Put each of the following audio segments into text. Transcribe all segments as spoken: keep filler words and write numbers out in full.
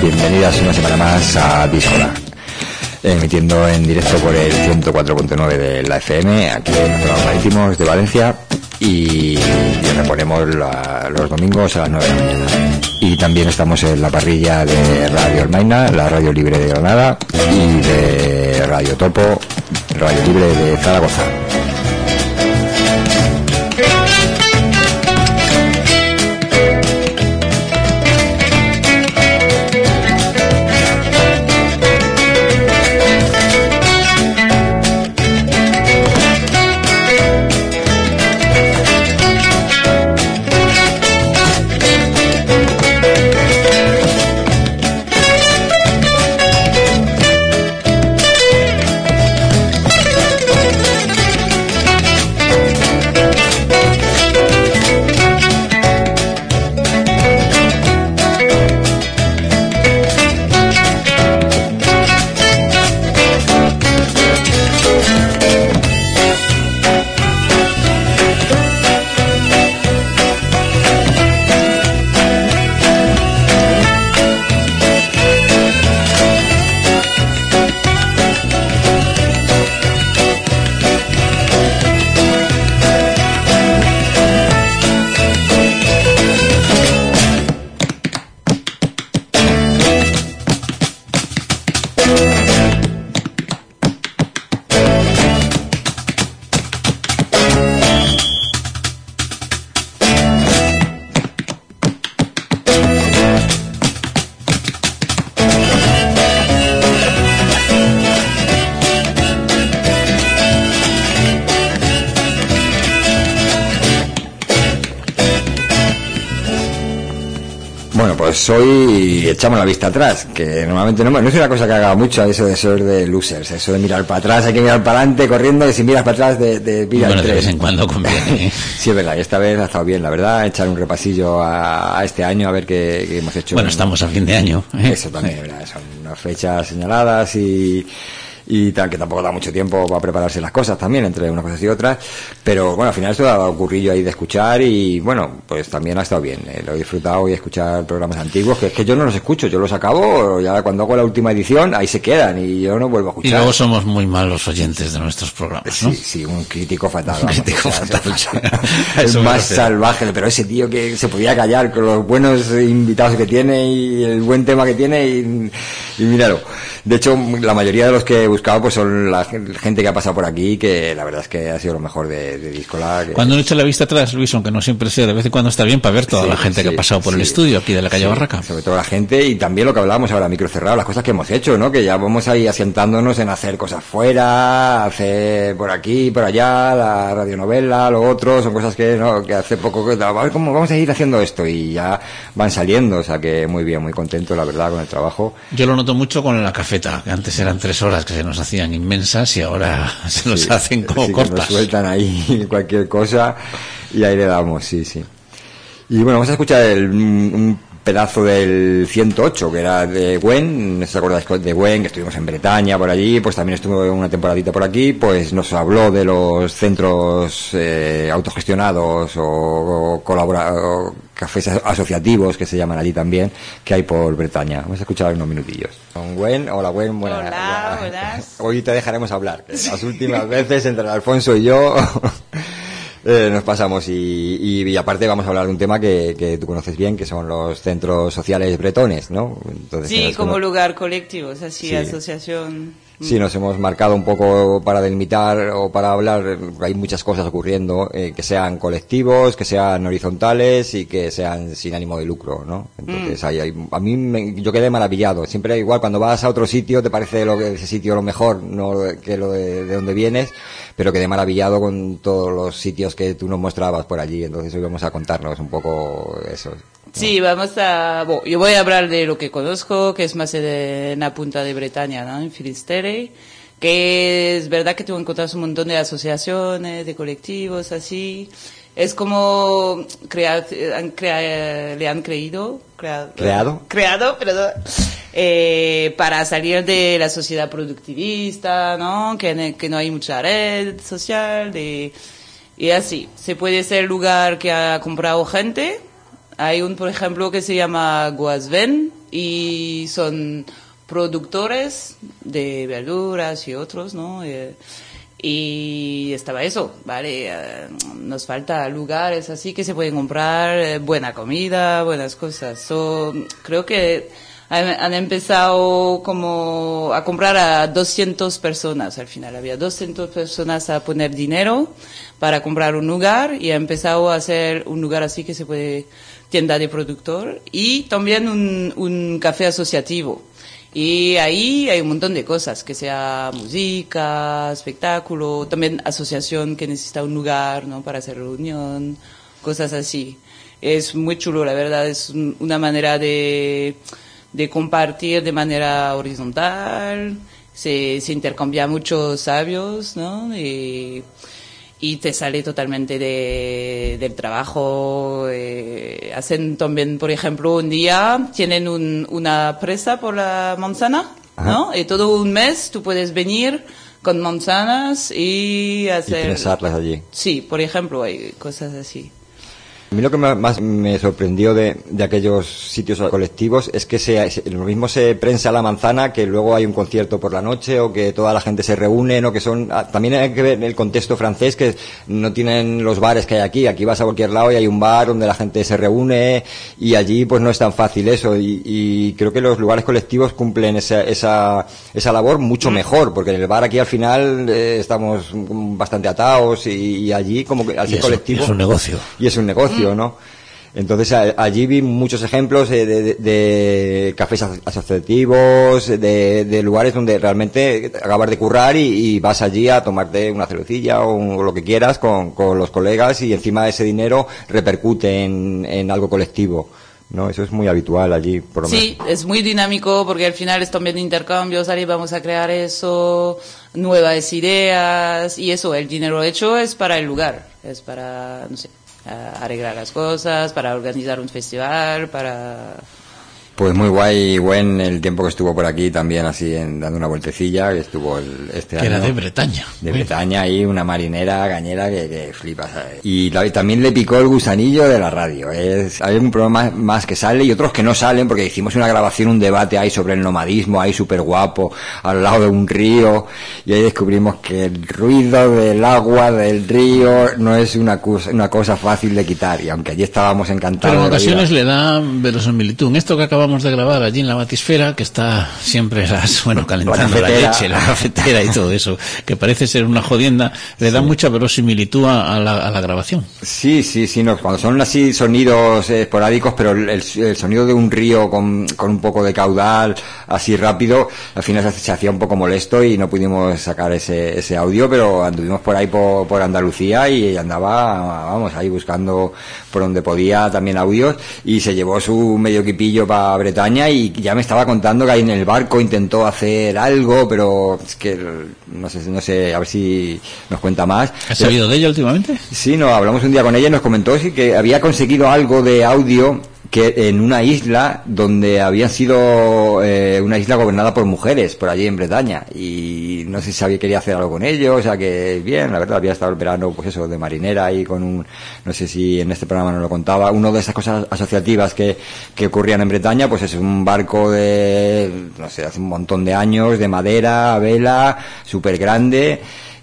bienvenidas una semana más a Díscola, emitiendo en directo por el ciento cuatro punto nueve de la F M, aquí en los programas marítimos de Valencia, y, y reponemos la, los domingos a las nueve de la mañana. Y también estamos en la parrilla de Radio Almaina, la radio libre de Granada, y de Radio Topo, radio libre de Zaragoza. Pues hoy echamos la vista atrás, que normalmente no, no es una cosa que haga mucho, eso de ser de losers, eso de mirar para atrás, hay que mirar para adelante corriendo, y si miras para atrás de, de mira bueno, de vez en cuando conviene. Sí, es verdad, y esta vez ha estado bien, la verdad, echar un repasillo a, a este año, a ver qué, qué hemos hecho. Bueno, estamos a fin de año. Eso también, ¿verdad? Son unas fechas señaladas y... y tal, que tampoco da mucho tiempo para prepararse las cosas también, entre unas cosas y otras, pero bueno, al final esto ha dado un currillo ahí de escuchar y bueno, pues también ha estado bien, eh, lo he disfrutado y escuchar programas antiguos, que es que yo no los escucho, yo los acabo, ya cuando hago la última edición, ahí se quedan y yo no vuelvo a escuchar. Y luego somos muy malos oyentes de nuestros programas, ¿no? Sí, sí, un crítico fatal. Un Vamos, crítico o sea, fatal. El más salvaje, pero ese tío que se podía callar con los buenos invitados que tiene y el buen tema que tiene y, y míralo. De hecho, la mayoría de los que he buscado pues son la gente que ha pasado por aquí, que la verdad es que ha sido lo mejor de, de Díscola. Que... Cuando uno echa la vista atrás, Luis, aunque no siempre sea, de vez en cuando está bien para ver toda sí, la gente sí, que ha pasado por sí, el estudio aquí de la calle sí, Barraca. Sobre todo la gente y también lo que hablábamos ahora, micro cerrado, las cosas que hemos hecho, ¿no? Que ya vamos ahí asientándonos en hacer cosas fuera, hacer por aquí, por allá, la radionovela, lo otro, son cosas que, ¿no? Que hace poco, que, a ver cómo vamos a ir haciendo esto y ya van saliendo, o sea que muy bien, muy contento, la verdad, con el trabajo. Yo lo noto mucho con la cafeta, que antes eran tres horas que se nos hacían inmensas y ahora se nos sí, hacen como sí, cortas. Nos sueltan ahí cualquier cosa y ahí le damos, sí, sí. Y bueno, vamos a escuchar el, un pedazo del ciento ocho, que era de Gwen, no sé si os acordáis de Gwen, que estuvimos en Bretaña por allí, pues también estuvo una temporadita por aquí, pues nos habló de los centros eh, autogestionados o, o, colabora, o cafés asociativos, que se llaman allí también, que hay por Bretaña. Vamos a escuchar unos minutillos. Con Gwen, hola Gwen, buenas. Hola, buenas. Hoy te dejaremos hablar, que las últimas veces entre Alfonso y yo... Eh, nos pasamos y, y, y aparte vamos a hablar de un tema que, que tú conoces bien, que son los centros sociales bretones, ¿no? Entonces, sí, como cono... lugar colectivo, es así, sí. Asociación. Sí, nos hemos marcado un poco para delimitar o para hablar, hay muchas cosas ocurriendo, eh, que sean colectivos, que sean horizontales y que sean sin ánimo de lucro, ¿no? Entonces, mm. hay, hay, a mí me, yo quedé maravillado. Siempre igual, cuando vas a otro sitio te parece lo que, ese sitio lo mejor, no que lo de, de donde vienes, pero quedé maravillado con todos los sitios que tú nos mostrabas por allí. Entonces hoy vamos a contarnos un poco eso. ¿no? Sí, vamos a... Bueno, yo voy a hablar de lo que conozco, que es más en la punta de Bretaña, ¿no? En Finisterre, que es verdad que tú encuentras un montón de asociaciones, de colectivos, así. Es como crear, han crea, le han creído, crea, creado, creado, perdón, eh, para salir de la sociedad productivista, ¿no? Que, que no hay mucha red social, de, y así. Se puede ser el lugar que ha comprado gente. Hay un, por ejemplo, que se llama Guasven, y son productores de verduras y otros, ¿no? Eh, y estaba eso, ¿vale? Eh, nos falta lugares así que se pueden comprar eh, buena comida, buenas cosas. So, creo que han, han empezado como a comprar a doscientas personas al final. Había doscientas personas a poner dinero para comprar un lugar y ha empezado a hacer un lugar así que se puede, tienda de productor y también un, un café asociativo. Y ahí hay un montón de cosas, que sea música, espectáculo, también asociación que necesita un lugar, ¿no? Para hacer reunión, cosas así. Es muy chulo, la verdad, es un, una manera de, de compartir de manera horizontal, se, se intercambian muchos sabios, ¿no? Y, y te sale totalmente de, del trabajo. Eh, hacen también, por ejemplo, un día tienen un, una presa por la manzana, ¿no? Y todo un mes tú puedes venir con manzanas y hacer... Y presarlas allí. Sí, por ejemplo, hay cosas así. A mí lo que más me sorprendió de, de aquellos sitios colectivos es que se, lo mismo se prensa la manzana, que luego hay un concierto por la noche o que toda la gente se reúne, ¿no? Que son, también hay que ver el contexto francés, que no tienen los bares que hay aquí. Aquí vas a cualquier lado y hay un bar donde la gente se reúne y allí pues no es tan fácil eso y, y creo que los lugares colectivos cumplen esa, esa, esa labor mucho mejor, porque en el bar aquí al final eh, estamos bastante atados y, y allí como que al ser colectivo... Es un negocio. Y es un negocio. ¿no? Entonces a, allí vi muchos ejemplos de, de, de cafés asociativos, de, de lugares donde realmente acabas de currar y, y vas allí a tomarte una cervecilla o, un, o lo que quieras con, con los colegas y encima ese dinero repercute en, en algo colectivo. No, eso es muy habitual allí, por lo menos. Sí, es muy dinámico porque al final es también intercambios, ahí vamos a crear eso, nuevas ideas y eso, el dinero hecho es para el lugar, es para, no sé, arreglar las cosas, para organizar un festival, para... Pues muy guay, buen el tiempo que estuvo por aquí también así en, dando una vueltecilla, que estuvo el, este que año. Que era de Bretaña. De Uy. Bretaña y una marinera cañera que, que flipas. ¿Sabes? Y la, también le picó el gusanillo de la radio. Es, hay un programa más que sale y otros que no salen porque hicimos una grabación, un debate ahí sobre el nomadismo, ahí súper guapo, al lado de un río y ahí descubrimos que el ruido del agua del río no es una cosa, una cosa fácil de quitar y aunque allí estábamos encantados. Pero en ocasiones le da verosimilitud. En esto que acabamos de grabar allí en la batisfera, que está siempre las, bueno, calentando la, la leche, la cafetera y todo eso, que parece ser una jodienda, le da sí. mucha verosimilitud a, a, la, a la grabación. Sí, sí, sí, no, cuando son así sonidos esporádicos, pero el, el sonido de un río con, con un poco de caudal, así rápido, al final se, se hacía un poco molesto y no pudimos sacar ese, ese audio, pero anduvimos por ahí por, por Andalucía y andaba, vamos, ahí buscando por donde podía también audios y se llevó su medio equipillo para Bretaña y ya me estaba contando que ahí en el barco intentó hacer algo, pero es que no sé, no sé, a ver si nos cuenta más. ¿Has sabido pero, de ella últimamente? Sí, no, hablamos un día con ella y nos comentó sí que había conseguido algo de audio que en una isla donde había sido eh, una isla gobernada por mujeres, por allí en Bretaña, y no sé si sabía quería hacer algo con ello, o sea que bien, la verdad, había estado el verano, pues eso, de marinera ahí con un, no sé si en este programa nos lo contaba, una de esas cosas asociativas que, que ocurrían en Bretaña, pues es un barco de, no sé, hace un montón de años, de madera, a vela, súper grande,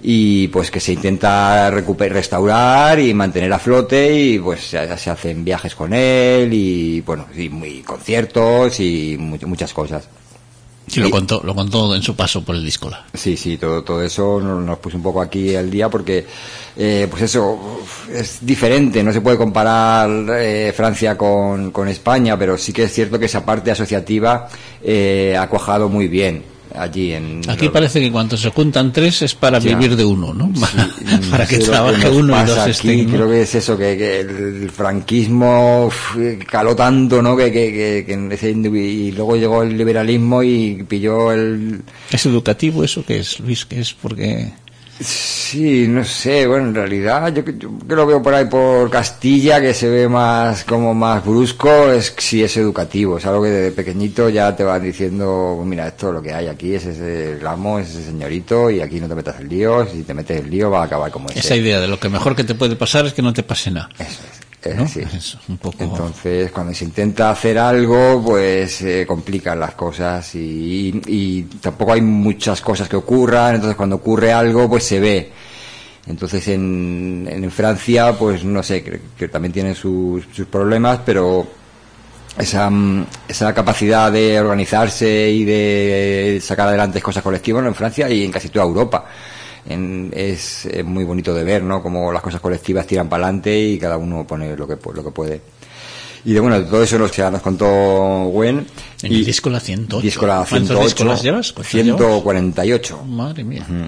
y pues que se intenta recuperar, restaurar y mantener a flote y pues se, se hacen viajes con él y bueno, y muy conciertos y mu muchas cosas. Sí, lo contó, lo contó en su paso por el Díscola. Sí, sí, todo, todo eso nos, nos puso un poco aquí al día porque, eh, pues eso, es diferente, no se puede comparar eh, Francia con, con España, pero sí que es cierto que esa parte asociativa eh, ha cuajado muy bien. Allí en aquí lo... parece que cuando se juntan tres es para ya. vivir de uno, ¿no? Sí, para que trabaje uno y dos aquí, estén, ¿no? Creo que es eso, que, que el franquismo uf, caló tanto, ¿no? Que, que, que, que ese, y luego llegó el liberalismo y pilló el... ¿Es educativo eso que es, Luis? Que es porque... Sí, no sé, bueno, en realidad yo, yo que lo veo por ahí por Castilla, que se ve más como más brusco, es sí es educativo, es algo que desde pequeñito ya te van diciendo, mira, esto es lo que hay aquí, es ese amo, es ese señorito, y aquí no te metas en lío, si te metes en lío va a acabar como ese. Esa idea de lo que mejor que te puede pasar es que no te pase nada. Eso es. Eh, ¿no? sí. Es un poco... Entonces, cuando se intenta hacer algo, pues eh, complican las cosas y, y tampoco hay muchas cosas que ocurran, entonces cuando ocurre algo, pues se ve. Entonces en, en Francia, pues no sé, que, que también tienen sus, sus problemas, pero esa, esa capacidad de organizarse y de sacar adelante cosas colectivas, ¿no? En Francia y en casi toda Europa. En, es, es muy bonito de ver, ¿no? Como las cosas colectivas tiran para adelante y cada uno pone lo que, lo que puede. Y de bueno, de todo eso nos, nos contó Gwen. En y el disco la ciento ocho. Disco la ¿Cuántos ciento ocho, discos las llevas? ciento cuarenta y ocho. Madre mía. Uh-huh.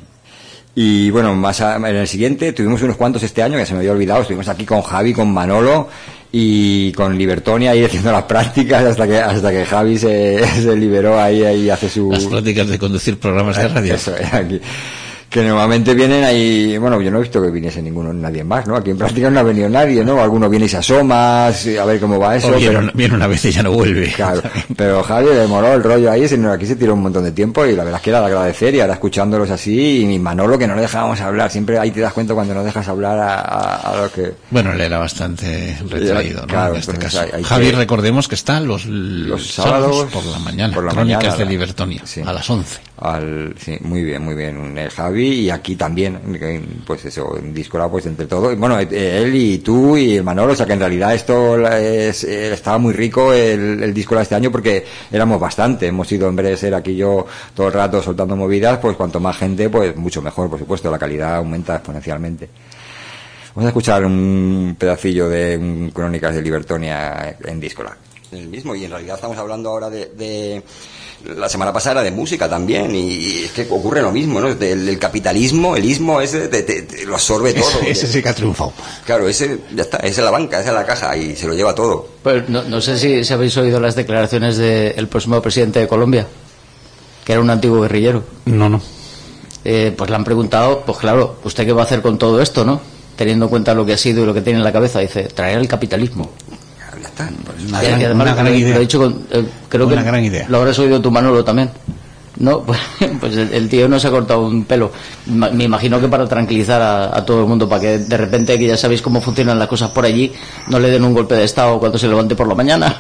Y bueno, más a, en el siguiente tuvimos unos cuantos este año, que se me había olvidado, estuvimos aquí con Javi, con Manolo y con Libertonia ahí haciendo las prácticas hasta que hasta que Javi se, se liberó ahí y hace su... Las prácticas de conducir programas de radio. Eso era aquí. Que normalmente vienen ahí, bueno, yo no he visto que viniese ninguno, nadie más, ¿no? Aquí en práctica no ha venido nadie, ¿no? Alguno viene y se asoma, a ver cómo va eso. O viene, pero, viene una vez y ya no vuelve. Claro, pero Javi le moló el rollo ahí, sino aquí se tiró un montón de tiempo y la verdad es que era de agradecer y ahora escuchándolos así y mi Manolo que no le dejábamos hablar, siempre ahí te das cuenta cuando no dejas hablar a, a, a lo que... Bueno, él era bastante retraído, ¿no? Claro, en este caso. Hay, hay Javi, que... recordemos que está los, los, los sábados, sábados por la mañana, por la Crónicas mañana, de Libertonia, sí. a las once. Al, sí, muy bien, muy bien, el Javi y aquí también, pues eso, en Discola, pues entre todo, y bueno, él y tú y el Manolo, o sea que en realidad esto es, estaba muy rico el, el Discola este año porque éramos bastante, hemos ido en vez de ser aquí yo todo el rato soltando movidas, pues cuanto más gente, pues mucho mejor, por supuesto, la calidad aumenta exponencialmente. Vamos a escuchar un pedacillo de Crónicas de Libertonia en Discola. El mismo, y en realidad estamos hablando ahora de, de la semana pasada era de música también, y es que ocurre lo mismo, ¿no? El, el capitalismo, el ismo, ese te, te, te lo absorbe todo. Ese, ese sí que ha triunfado. Claro, ese, ya está, esa es la banca, esa es la caja, y se lo lleva todo. Pues no, no sé si, si habéis oído las declaraciones del próximo presidente de Colombia, que era un antiguo guerrillero. No, no. Eh, pues le han preguntado, pues claro, ¿usted qué va a hacer con todo esto, no? Teniendo en cuenta lo que ha sido y lo que tiene en la cabeza, dice, traer el capitalismo. Ya está, pues Una, y, gran, y además, una gran lo, idea. Lo he dicho con, eh, creo una que gran idea. Lo habrás oído tu Manolo también. No, pues, pues el, el tío no se ha cortado un pelo. Ma, me imagino que para tranquilizar a, a todo el mundo, para que de repente, que ya sabéis cómo funcionan las cosas por allí, no le den un golpe de estado cuando se levante por la mañana.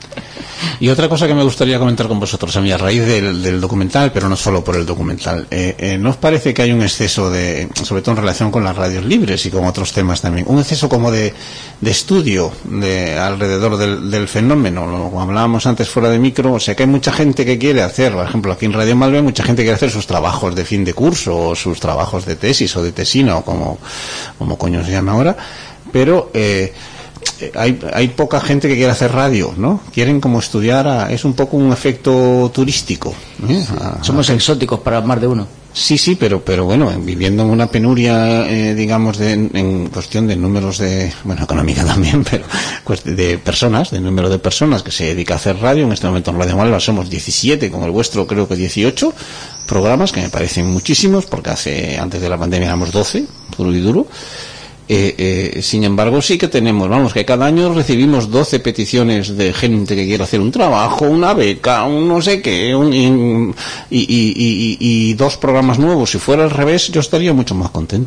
Y otra cosa que me gustaría comentar con vosotros, a mí, a raíz del, del documental, pero no solo por el documental, eh, eh, ¿no os parece que hay un exceso de, sobre todo en relación con las radios libres y con otros temas también, un exceso como de, de estudio de, alrededor del, del fenómeno? Lo, como hablábamos antes fuera de micro, o sea que hay mucha gente que quiere hacer, por ejemplo, aquí en Radio Malve, mucha gente quiere hacer sus trabajos de fin de curso, o sus trabajos de tesis o de tesina, o como, como coño se llama ahora, pero... Eh, Hay, hay poca gente que quiere hacer radio, ¿no? Quieren como estudiar, a, es un poco un efecto turístico, ¿eh? a, Somos a, exóticos para más de uno. Sí, sí, pero pero bueno, viviendo en una penuria, eh, digamos, de, en cuestión de números de, bueno, económica también, pero de personas, de número de personas que se dedica a hacer radio. En este momento en Radio Malva somos diecisiete, con el vuestro creo que dieciocho programas, que me parecen muchísimos, porque hace antes de la pandemia éramos doce, puro y duro. Eh, eh, sin embargo, sí que tenemos, vamos, que cada año recibimos doce peticiones de gente que quiere hacer un trabajo, una beca, un no sé qué, un, y, y, y, y, y dos programas nuevos. Si fuera al revés, yo estaría mucho más contento.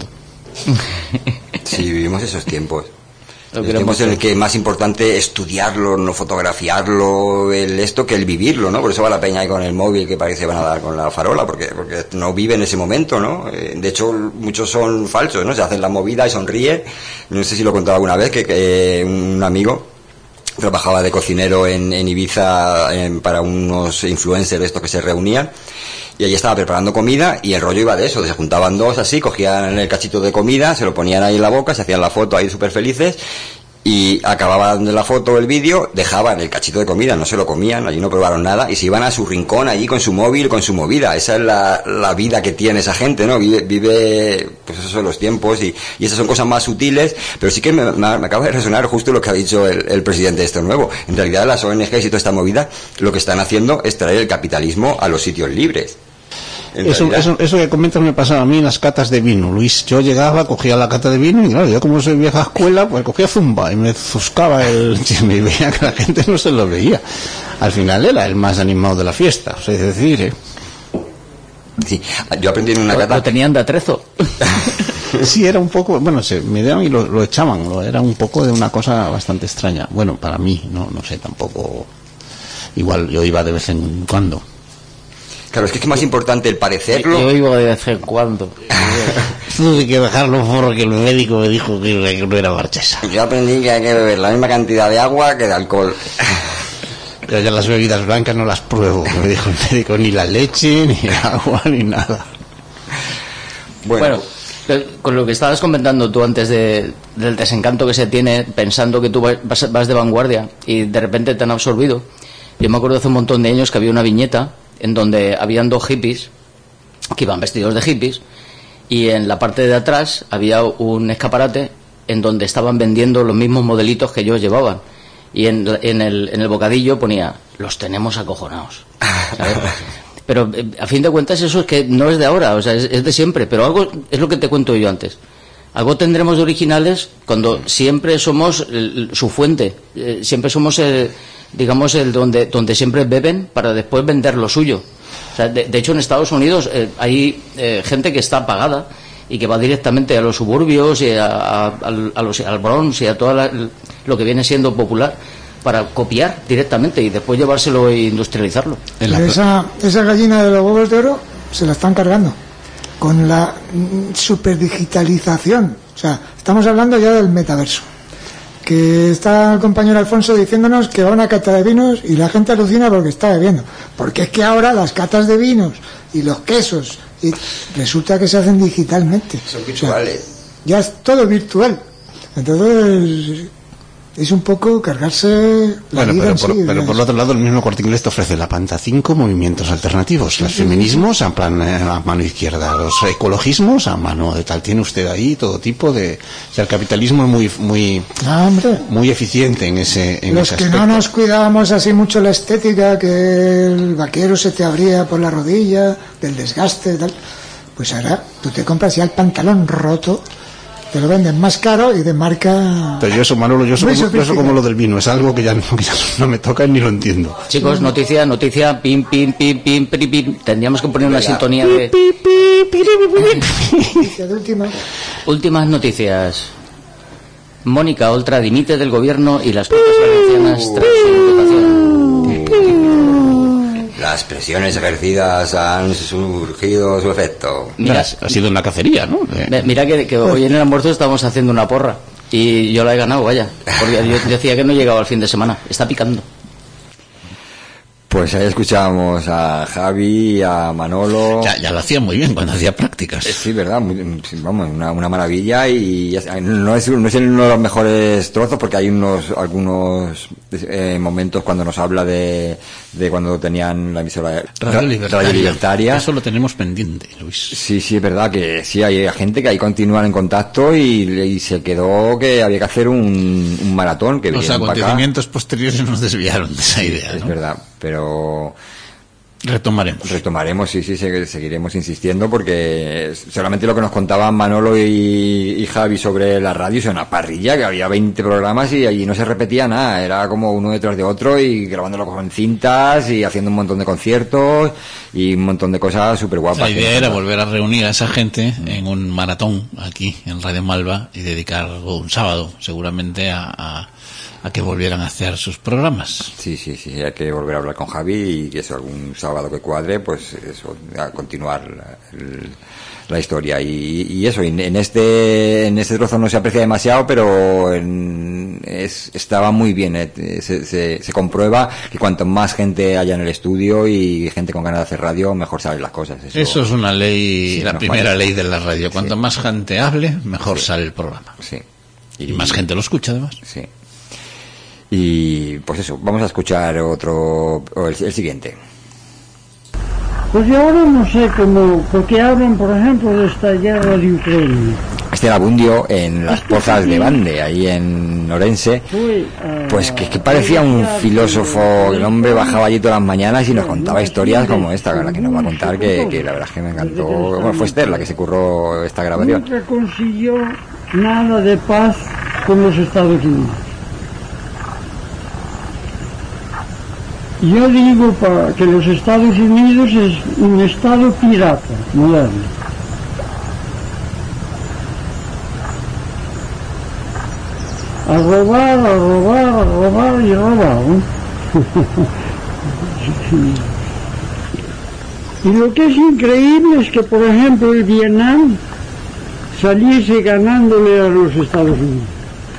Sí, vivimos esos tiempos. El tiempo es el que más importante estudiarlo, no fotografiarlo, el esto que el vivirlo, ¿no? Por eso va la peña ahí con el móvil que parece van a dar con la farola, porque porque no vive en ese momento, ¿no? De hecho, muchos son falsos, ¿no? Se hacen la movida y sonríe. No sé si lo he contado alguna vez, que, que un amigo trabajaba de cocinero en, en Ibiza en, para unos influencers de estos que se reunían. Y allí estaba preparando comida y el rollo iba de eso, se juntaban dos así, cogían el cachito de comida, se lo ponían ahí en la boca, se hacían la foto ahí súper felices y acababan de la foto, el vídeo, dejaban el cachito de comida, no se lo comían, allí no probaron nada y se iban a su rincón allí con su móvil, con su movida. Esa es la, la vida que tiene esa gente, ¿no? Vive, vive pues esos son los tiempos y, y esas son cosas más sutiles, pero sí que me, me, me acaba de resonar justo lo que ha dicho el, el presidente de esto nuevo. En realidad las O N Ges y toda esta movida lo que están haciendo es traer el capitalismo a los sitios libres. Eso, eso, eso que comentas me pasaba a mí en las catas de vino, Luis. Yo llegaba, cogía la cata de vino y claro, yo como soy vieja escuela, pues cogía zumba y me zuscaba el chisme y veía que la gente no se lo veía. Al final era el más animado de la fiesta, o sea, es decir, ¿eh? Sí, yo aprendí en una lo, cata... lo tenían de atrezo. Sí, era un poco, bueno, se me daban y lo, lo echaban, lo, era un poco de una cosa bastante extraña. Bueno, para mí, no, no sé, tampoco. Igual yo iba de vez en cuando. Claro, es que es más importante el parecerlo. Yo iba de vez en cuando. Tuve que dejarlo porque el médico me dijo que no era marchesa. Yo aprendí que hay que beber la misma cantidad de agua que de alcohol. Yo ya las bebidas blancas no las pruebo, me dijo el médico, ni la leche, ni el agua, ni nada. Bueno, bueno, con lo que estabas comentando tú antes de, del desencanto que se tiene pensando que tú vas, vas de vanguardia y de repente te han absorbido. Yo me acuerdo hace un montón de años que había una viñeta en donde habían dos hippies que iban vestidos de hippies y en la parte de atrás había un escaparate en donde estaban vendiendo los mismos modelitos que ellos llevaban y en, en, el, en el bocadillo ponía los tenemos acojonados, ¿sabes? Pero a fin de cuentas eso es que no es de ahora, o sea, es, es de siempre, pero algo es lo que te cuento yo antes. Algo tendremos de originales cuando siempre somos el, su fuente, eh, siempre somos el, digamos el donde donde siempre beben para después vender lo suyo. O sea, de, de hecho en Estados Unidos eh, hay eh, gente que está pagada y que va directamente a los suburbios y a, a, a los, al Bronx y a todo lo que viene siendo popular para copiar directamente y después llevárselo e industrializarlo. Esa, esa gallina de los huevos de oro se la están cargando con la superdigitalización. O sea, estamos hablando ya del metaverso. Que está el compañero Alfonso diciéndonos que va a una cata de vinos y la gente alucina porque está bebiendo. Porque es que ahora las catas de vinos y los quesos y resulta que se hacen digitalmente. Son virtuales. O sea, ya es todo virtual. Entonces es un poco cargarse la bueno, vida pero, en por, sí, pero por el otro lado el mismo Corte Inglés te ofrece la Panta cinco movimientos alternativos, los feminismos a, plan, a mano izquierda, los ecologismos a mano de tal, tiene usted ahí todo tipo de, o sea, el capitalismo es muy muy ah, hombre. muy eficiente en ese en los ese que aspecto. no nos cuidábamos así mucho la estética, que el vaquero se te abría por la rodilla del desgaste tal, pues ahora tú te compras ya el pantalón roto, te lo venden más caro y de marca. Pero yo eso, Manolo, yo eso, como, yo eso como lo del vino, es algo que ya, no, que ya no me toca ni lo entiendo. Chicos, noticia, noticia, pim, pim, pim, pim, pim, pim. Tendríamos que poner una sintonía de... Últimas noticias. Mónica Oltra dimite del gobierno y las Cortes Valencianas tras su imputación. Las presiones ejercidas han surgido su efecto. Mira, ha sido una cacería, ¿no? Eh, mira que, que hoy en el almuerzo estamos haciendo una porra y yo la he ganado, vaya, porque yo decía que no llegaba al fin de semana, está picando. Pues ahí escuchábamos a Javi, a Manolo. Ya, ya lo hacía muy bien cuando hacía prácticas. Sí, verdad, muy, vamos, una, una maravilla y ya, no es no es uno de los mejores trozos porque hay unos algunos eh, momentos cuando nos habla de, de cuando tenían la emisora Radio Libertaria. Radio Libertaria. Eso lo tenemos pendiente, Luis. Sí, sí, es verdad que sí, hay gente que ahí continúan en contacto y, y se quedó que había que hacer un, un maratón. Que los acontecimientos posteriores nos desviaron de esa idea, es ¿no? verdad, pero retomaremos. Retomaremos, sí, sí, seguiremos insistiendo porque solamente lo que nos contaban Manolo y, y Javi sobre la radio es una parrilla, que había veinte programas y allí no se repetía nada, era como uno detrás de otro y grabándolo con cintas y haciendo un montón de conciertos y un montón de cosas súper guapas. La idea era volver a reunir a esa gente en un maratón aquí en Radio Malva y dedicar un sábado seguramente a... a a que volvieran a hacer sus programas. Sí, sí, sí, hay que volver a hablar con Javi y que eso, algún sábado que cuadre, pues eso, a continuar la, la historia. Y, y eso, en este en este trozo no se aprecia demasiado, pero en, es, estaba muy bien, eh, se, se, se comprueba que cuanto más gente haya en el estudio y gente con ganas de hacer radio, mejor salen las cosas. Eso, eso es una ley, sí, la primera parece. ley de la radio. Cuanto sí. más gente hable, mejor sí. sale el programa. Sí. Y, y más gente lo escucha, además. Sí. Y pues eso, vamos a escuchar otro, o el, el siguiente. Pues yo ahora no sé cómo, porque hablan, por ejemplo, de esta guerra de Ucrania. Este era Bundio en las pozas de Bande, ahí en Orense. Pues que, que parecía un filósofo, el hombre bajaba allí todas las mañanas y nos contaba historias como esta, la que nos va a contar, que, que la verdad es que me encantó. Bueno, fue Esther la que se curró esta grabación. Nunca consiguió nada de paz con los Estados Unidos. Yo digo para que los Estados Unidos es un estado pirata moderno. A robar, a robar, a robar y robar, ¿no? Y lo que es increíble es que, por ejemplo, el Vietnam saliese ganándole a los Estados Unidos.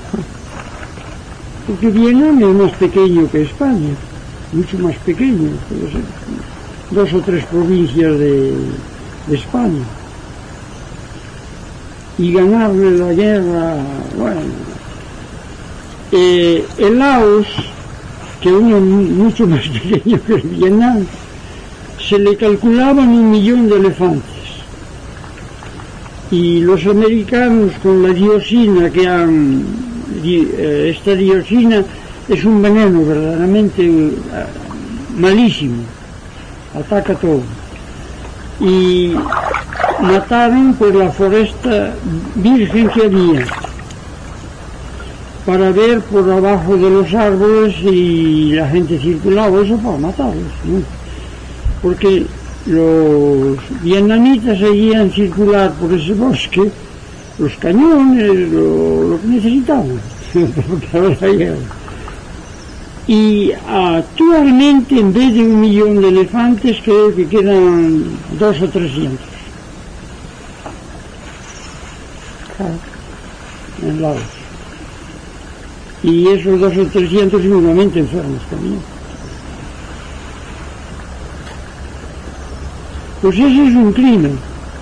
Porque Vietnam es más pequeño que España, mucho más pequeño, puede ser dos o tres provincias de, de España. Y ganarle la guerra, bueno. Eh, el Laos, que uno mucho más pequeño que el Vietnam, se le calculaban un millón de elefantes. Y los americanos, con la dioxina que han... esta dioxina es un veneno verdaderamente malísimo, ataca todo. Y mataron pues la foresta virgen que había, para ver por abajo de los árboles y la gente circulaba, eso para matarlos, ¿no? Porque los vietnamitas seguían circular por ese bosque los cañones, lo, lo que necesitaban, porque ahora hay... Y actualmente, en vez de un millón de elefantes, creo que quedan dos o trescientos. En Laos. Y esos dos o trescientos seguramente enfermos también. Pues ese es un crimen.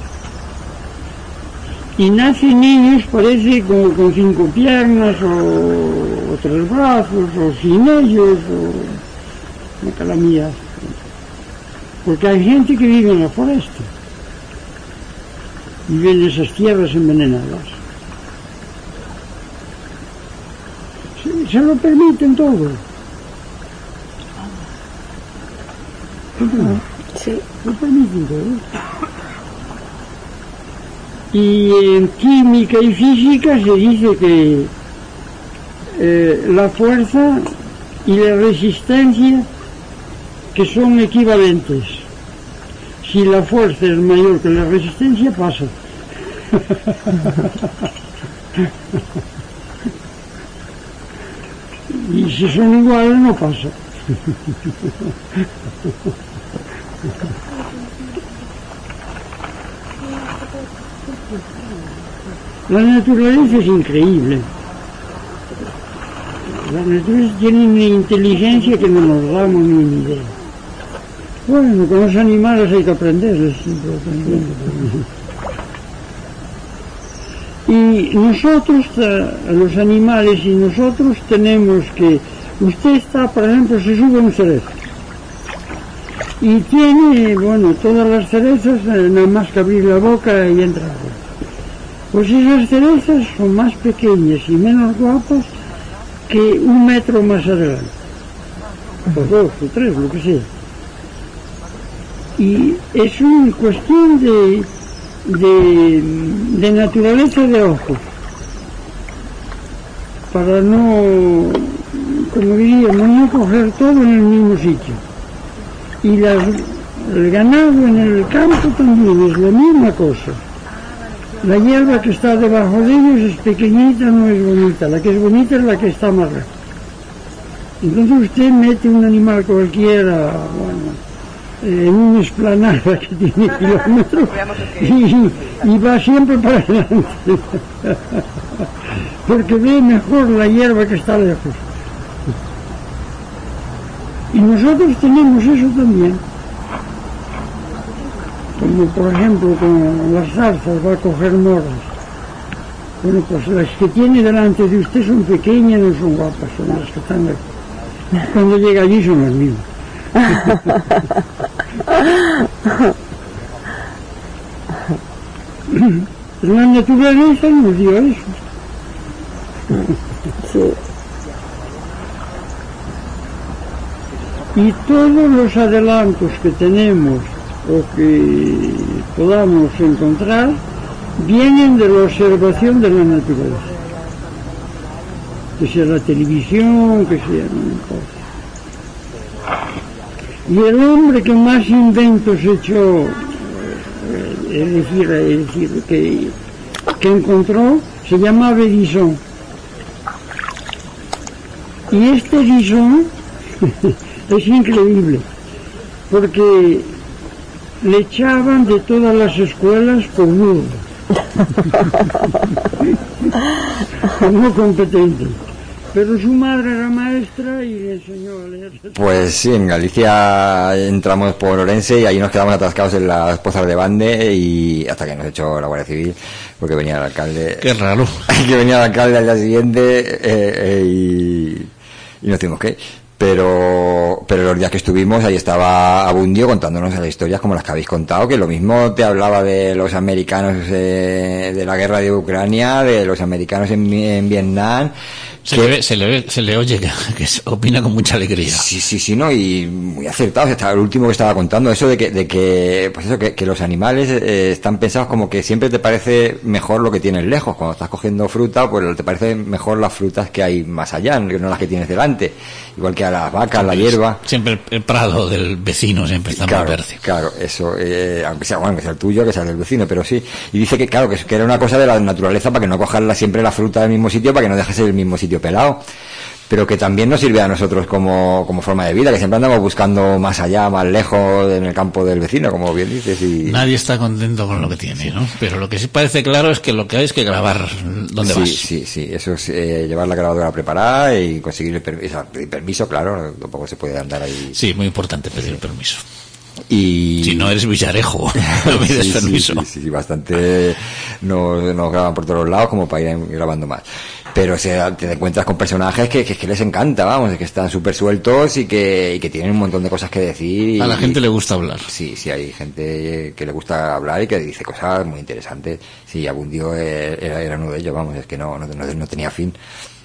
Y nacen niños, parece, como con cinco piernas, o, o tres brazos, o sin ellos, o una calamidad. Porque hay gente que vive en la foresta, vive en esas tierras envenenadas. Se, se lo permiten todo. Sí. Lo permiten todo. Y en química y física se dice que eh, la fuerza y la resistencia que son equivalentes. Si la fuerza es mayor que la resistencia, pasa. Y si son iguales, no pasa. La naturaleza es increíble. La naturaleza tiene una inteligencia que no nos damos ni una idea. Bueno, con los animales hay que aprenderles. Y nosotros, los animales y nosotros, tenemos que... Usted está, por ejemplo, se sube a un cerezo. Y tiene, bueno, todas las cerezas, nada más que abrir la boca y entra agua. Pues esas cerezas son más pequeñas y menos guapas que un metro más adelante, o dos o tres, lo que sea. Y es una cuestión de, de, de naturaleza de ojos, para no, como diríamos, no coger todo en el mismo sitio. Y las, el ganado en el campo también es la misma cosa. La hierba que está debajo de ellos es pequeñita, no es bonita. La que es bonita es la que está más lejos. Entonces usted mete un animal cualquiera, bueno, en una esplanada que tiene kilómetros y, y va siempre para adelante. Porque ve mejor la hierba que está lejos. Y nosotros tenemos eso también. Como por ejemplo con las zarzas va a coger moras. Bueno, pues las que tiene delante de usted son pequeñas, no son guapas, son las que están aquí. Cuando llega allí son las mismas. La naturaleza nos dio eso. Sí. Y todos los adelantos que tenemos o que podamos encontrar vienen de la observación de la naturaleza, que sea la televisión, que sea... No importa. Y el hombre que más inventos echó, eh, es decir, es decir que, que encontró, se llama Edison. Y este Edison es increíble, porque le echaban de todas las escuelas por burro, no competente. Pero su madre era maestra y le enseñó a leer. Pues sí, en Galicia entramos por Orense y ahí nos quedamos atascados en las pozas de Bande y hasta que nos echó la Guardia Civil, porque venía el alcalde. Qué raro. Que venía el alcalde al día siguiente eh, eh, y, y nos tuvimos que ir. Pero, pero los días que estuvimos, ahí estaba Abundio contándonos las historias como las que habéis contado, que lo mismo te hablaba de los americanos eh, de la guerra de Ucrania, de los americanos en, en Vietnam. Se, que, le ve, se, le ve, se le oye que, que opina con mucha alegría. Sí, sí, sí, no, y muy acertado. Estaba el último que estaba contando, eso de que, de que pues eso, que, que los animales eh, están pensados como que siempre te parece mejor lo que tienes lejos. Cuando estás cogiendo fruta, pues te parece mejor las frutas que hay más allá, que no las que tienes delante. Igual que a las vacas, la hierba. Siempre el, el prado del vecino siempre está claro, más verde. Claro, eso, eh, aunque sea, bueno, que sea el tuyo, que sea el del vecino, pero sí. Y dice que, claro, que, que era una cosa de la naturaleza para que no cojas la, siempre la fruta del mismo sitio, para que no dejes el mismo sitio pelado. Pero que también nos sirve a nosotros como, como forma de vida, que siempre andamos buscando más allá, más lejos, en el campo del vecino, como bien dices. Y... Nadie está contento con lo que tiene, ¿no? Pero lo que sí parece claro es que lo que hay es que grabar dónde sí, vas. Sí, sí, eso es eh, llevar la grabadora preparada y conseguir el permiso, pedir permiso, claro, tampoco se puede andar ahí. Sí, muy importante pedir permiso. Y si no eres Villarejo, no pides sí, permiso. Sí, sí, sí, bastante nos, nos graban por todos lados como para ir grabando más. Pero se, te encuentras con personajes que, que, que les encanta, vamos, que están súper sueltos y que, y que tienen un montón de cosas que decir. Y, a la gente le gusta hablar. Sí, sí, hay gente que le gusta hablar y que dice cosas muy interesantes. Sí, Abundio era, era uno de ellos, vamos, es que no, no, no, no tenía fin.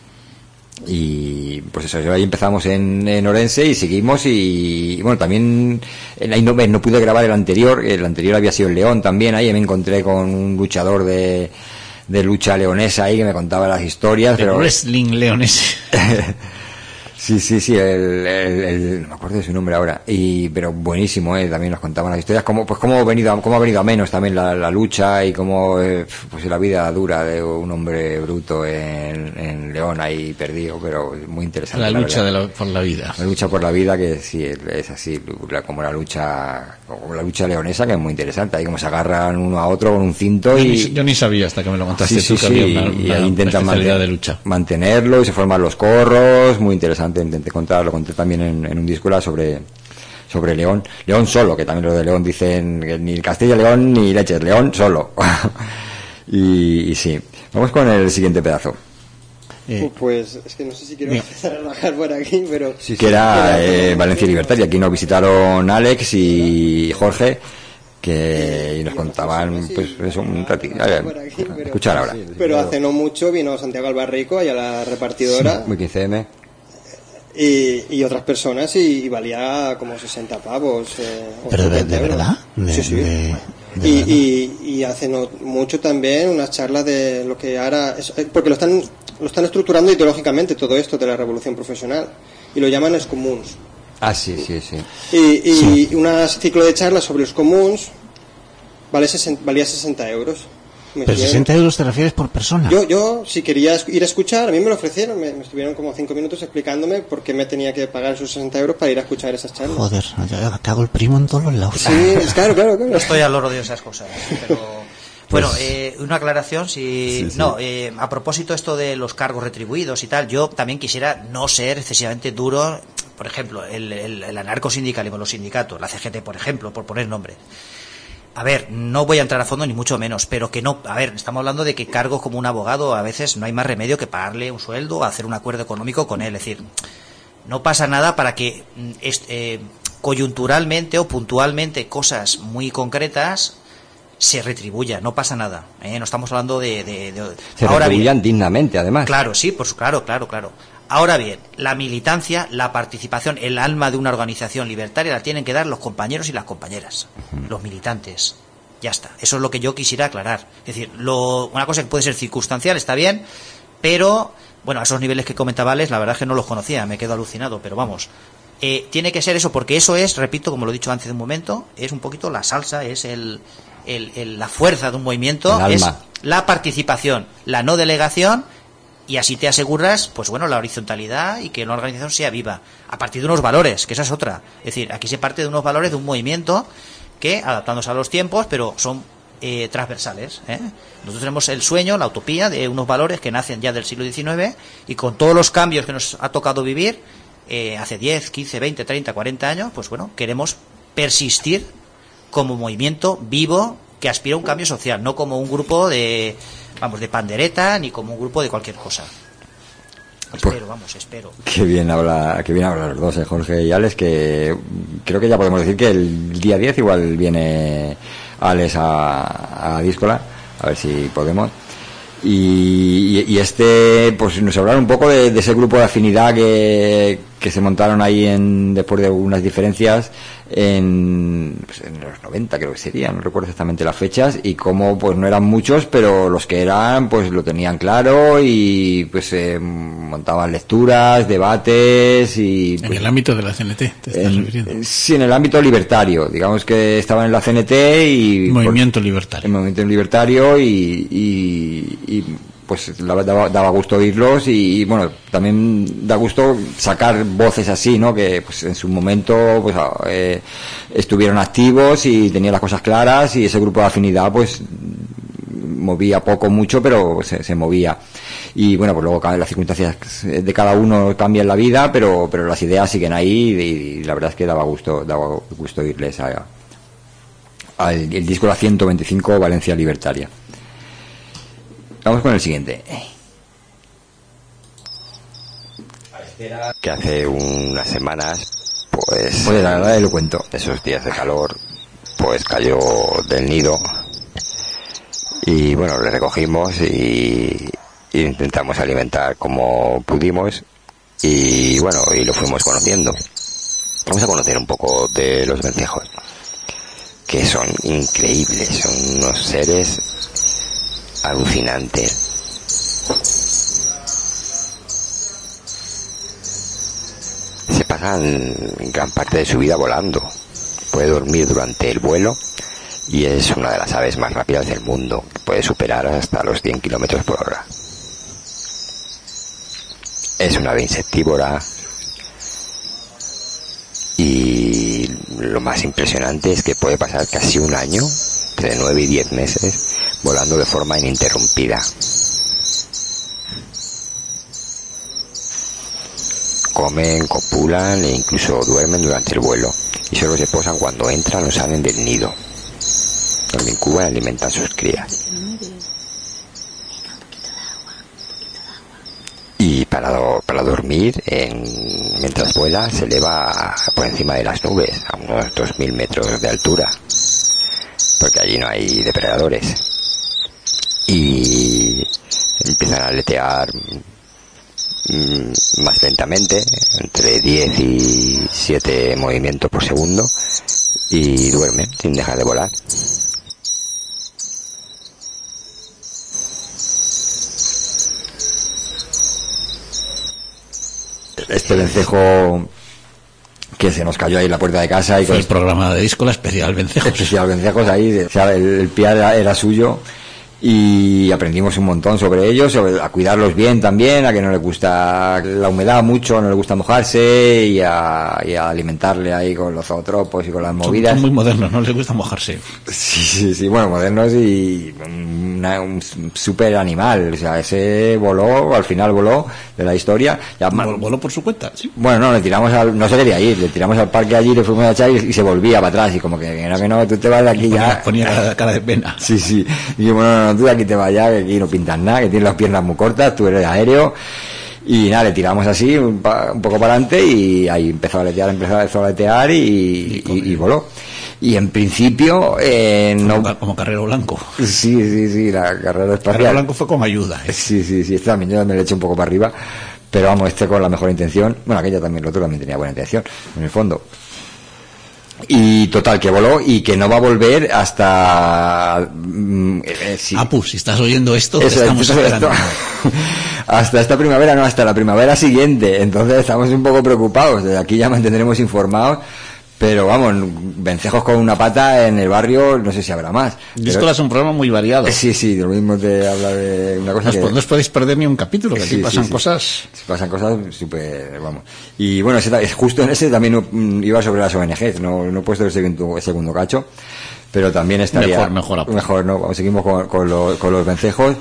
Y pues eso, ahí empezamos en, en Orense y seguimos y, y bueno, también ahí no, no pude grabar el anterior, el anterior había sido en León también, ahí me encontré con un luchador de, de lucha leonesa ahí que me contaba las historias. De pero wrestling leonés. Sí, sí, sí, el, el, el, no me acuerdo de su nombre ahora, y pero buenísimo, eh, también nos contaban las historias, cómo, pues cómo ha venido, cómo ha venido a menos también la, la lucha y cómo, eh, pues la vida dura de un hombre bruto en, en León ahí perdido, pero muy interesante. La, la lucha verdad. de la, por la vida. La lucha por la vida, que sí, es así, como la lucha, como la lucha leonesa, que es muy interesante, ahí como se agarran uno a otro con un cinto yo y... Ni, yo ni sabía hasta que me lo contaste sí, tú sí, que sí, había una, y una ahí intentan especialidad mantener, de lucha. mantenerlo y se forman los corros, muy interesante, intenté contarlo. Lo conté también en, en un disco sobre sobre León, León solo, que también lo de León dicen que ni Castilla León ni leches, León solo. y, y sí, vamos con el siguiente pedazo. Eh, pues es que no sé si quiero bien. empezar a bajar por aquí, pero sí, que era eh, Valencia Libertad, y aquí nos visitaron Alex y Jorge, que y nos contaban pues eso un ratito, escuchar ahora. Pero hace no mucho vino Santiago Albarrico allá a la repartidora, sí, muy quince eme. Y, y otras personas y, y valía como sesenta pavos. Eh, ¿Pero de, de verdad? De, sí, sí. De, de y, verdad. Y, y hace no mucho también unas charlas de lo que ahora... Es, porque lo están, lo están estructurando ideológicamente todo esto de la revolución profesional. Y lo llaman los comuns. Ah, sí, sí, sí. Y, y sí. un ciclo de charlas sobre los comuns vale sesenta, valía sesenta euros. ¿Pero sesenta euros te refieres por persona? Yo, yo, si quería ir a escuchar, a mí me lo ofrecieron, me, me estuvieron como cinco minutos explicándome por qué me tenía que pagar esos sesenta euros para ir a escuchar esas charlas. Joder, ya cago el primo en todos los lados. Sí, claro, claro, claro. No estoy al loro de esas cosas, pero... Bueno, eh, una aclaración, si sí, sí. no, eh, a propósito esto de los cargos retribuidos y tal, yo también quisiera no ser excesivamente duro, por ejemplo, el, el, el anarcosindicalismo, los sindicatos, la C G T, por ejemplo, por poner nombres. A ver, no voy a entrar a fondo ni mucho menos, pero que no, a ver, estamos hablando de que cargos como un abogado a veces no hay más remedio que pagarle un sueldo o hacer un acuerdo económico con él, es decir, no pasa nada para que eh, coyunturalmente o puntualmente cosas muy concretas se retribuya, no pasa nada, ¿eh? No estamos hablando de... de, de... Se Ahora retribuyan bien, dignamente, además. Claro, sí, pues claro, claro, claro. Ahora bien, la militancia, la participación, el alma de una organización libertaria la tienen que dar los compañeros y las compañeras, uh-huh. los militantes. Ya está. Eso es lo que yo quisiera aclarar. Es decir, lo, una cosa que puede ser circunstancial, está bien, pero, bueno, a esos niveles que comentaba Alex, la verdad es que no los conocía, me quedo alucinado, pero vamos, eh, tiene que ser eso, porque eso es, repito, como lo he dicho antes de un momento, es un poquito la salsa, es el, el, el la fuerza de un movimiento, es la participación, la no delegación, y así te aseguras, pues bueno, la horizontalidad y que una organización sea viva, a partir de unos valores, que esa es otra. Es decir, aquí se parte de unos valores de un movimiento que, adaptándose a los tiempos, pero son eh, transversales, ¿eh? Nosotros tenemos el sueño, la utopía de unos valores que nacen ya del siglo diecinueve, y con todos los cambios que nos ha tocado vivir, eh, hace diez, quince, veinte, treinta, cuarenta años, pues bueno, queremos persistir como movimiento vivo que aspira a un cambio social, no como un grupo de, vamos, de pandereta, ni como un grupo de cualquier cosa. Espero, pues, vamos, espero. Qué bien habla, qué bien hablan los dos, eh, Jorge y Alex, que creo que ya podemos decir que el día diez igual viene Alex a, a Díscola, a ver si podemos. Y, y este, pues nos hablaron un poco de, de ese grupo de afinidad que, que se montaron ahí en, después de unas diferencias en, pues en los noventa creo que sería, no recuerdo exactamente las fechas, y cómo pues no eran muchos, pero los que eran pues lo tenían claro y pues eh, montaban lecturas, debates y... Pues, en el ámbito de la C N T, ¿te estás en, refiriendo? Sí, en el ámbito libertario, digamos que estaban en la C N T y... Movimiento por, libertario. El movimiento libertario y... y, y pues daba, daba gusto oírlos y, y bueno, también da gusto sacar voces así, ¿no? Que pues en su momento pues eh, estuvieron activos y tenían las cosas claras, y ese grupo de afinidad pues movía poco, mucho, pero se, se movía. Y bueno, pues luego las circunstancias de cada uno cambian la vida, pero pero las ideas siguen ahí, y, y la verdad es que daba gusto, daba gusto oírles a, a el, el disco La ciento veinticinco Valencia Libertaria. Vamos con el siguiente. Que hace unas semanas, pues... Pues la verdad lo cuento. Esos días de calor, pues cayó del nido. Y bueno, le recogimos y, y intentamos alimentar como pudimos. Y bueno, y lo fuimos conociendo. Vamos a conocer un poco de los vencejos, que son increíbles, son unos seres alucinantes. Se pasan gran parte de su vida volando. Puede dormir durante el vuelo y es una de las aves más rápidas del mundo. Puede superar hasta los cien kilómetros por hora. Es una ave insectívora y lo más impresionante es que puede pasar casi un año, entre nueve y diez meses, volando de forma ininterrumpida. Comen, copulan e incluso duermen durante el vuelo, y solo se posan cuando entran o salen del nido, donde incuban y alimentan sus crías. Y para, para dormir, en, mientras vuela, se eleva por encima de las nubes, a unos dos mil metros de altura, porque allí no hay depredadores. Y empiezan a aletear mmm, más lentamente, entre diez y siete movimientos por segundo, y duermen sin dejar de volar. Este vencejo que se nos cayó ahí en la puerta de casa y fue con el programa de Díscola especial vencejos. Especial vencejos ahí, o sea, el, el piar era, era suyo, y aprendimos un montón sobre ellos, sobre, a cuidarlos bien también, a que no le gusta la humedad mucho, no le gusta mojarse, y a, y a alimentarle ahí con los zootropos y con las movidas. Son, son muy modernos, no les gusta mojarse. Sí, sí, sí, bueno, modernos y una, un súper animal, o sea, ese voló, al final voló de la historia. Ya, voló por su cuenta, sí. Bueno, no, le tiramos al, no se quería ir, le tiramos al parque allí, le fuimos a echar y, y se volvía para atrás, y como que, que no, que no, tú te vas de aquí ponía, ya. Ponía cara, cara de pena. Sí, sí, y yo, bueno, no, no, tú de aquí te vas ya, que aquí no pintas nada, que tienes las piernas muy cortas, tú eres aéreo. Y nada, le tiramos así un, pa, un poco para adelante, y ahí empezó a aletear, empezó a aletear y, y, y, y voló. Y en principio eh, como, no como Carrero Blanco. Sí, sí, sí, la carrera espacial. Carrero Blanco fue con ayuda, ¿eh? Sí, sí, sí, este también yo me le eché un poco para arriba, pero vamos, este con la mejor intención. Bueno, aquella también, el otro también tenía buena intención, en el fondo. Y total, que voló y que no va a volver hasta... Mm, eh, sí. Ah, pues, si estás oyendo esto, Eso, estamos esto, esperando. Esto, hasta esta primavera, no, hasta la primavera siguiente. Entonces estamos un poco preocupados. Desde aquí ya mantendremos informados. Pero vamos, vencejos con una pata en el barrio, no sé si habrá más. Y esto es un programa muy variado. Sí, sí, lo mismo te habla de una cosa no, que... No os podéis perder ni un capítulo, que sí, aquí pasan sí, sí. cosas... Pasan cosas súper, vamos. Y bueno, ese, justo en ese también iba sobre las O N Ges, no, no he puesto el segundo, el segundo cacho, pero también estaría... Mejor, mejor. Mejor, no, seguimos con, con, los, con los vencejos.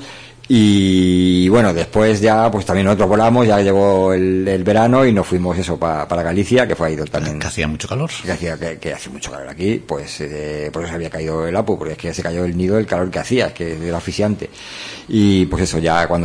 Y bueno, después ya pues también nosotros volamos, ya llegó el, el verano y nos fuimos eso para para Galicia, que fue ahí también que hacía mucho calor, que hacía que, que hace mucho calor aquí, pues eh, por eso había caído el Apu, porque es que se cayó el nido del calor que hacía, es que era asfixiante. Y pues eso, ya cuando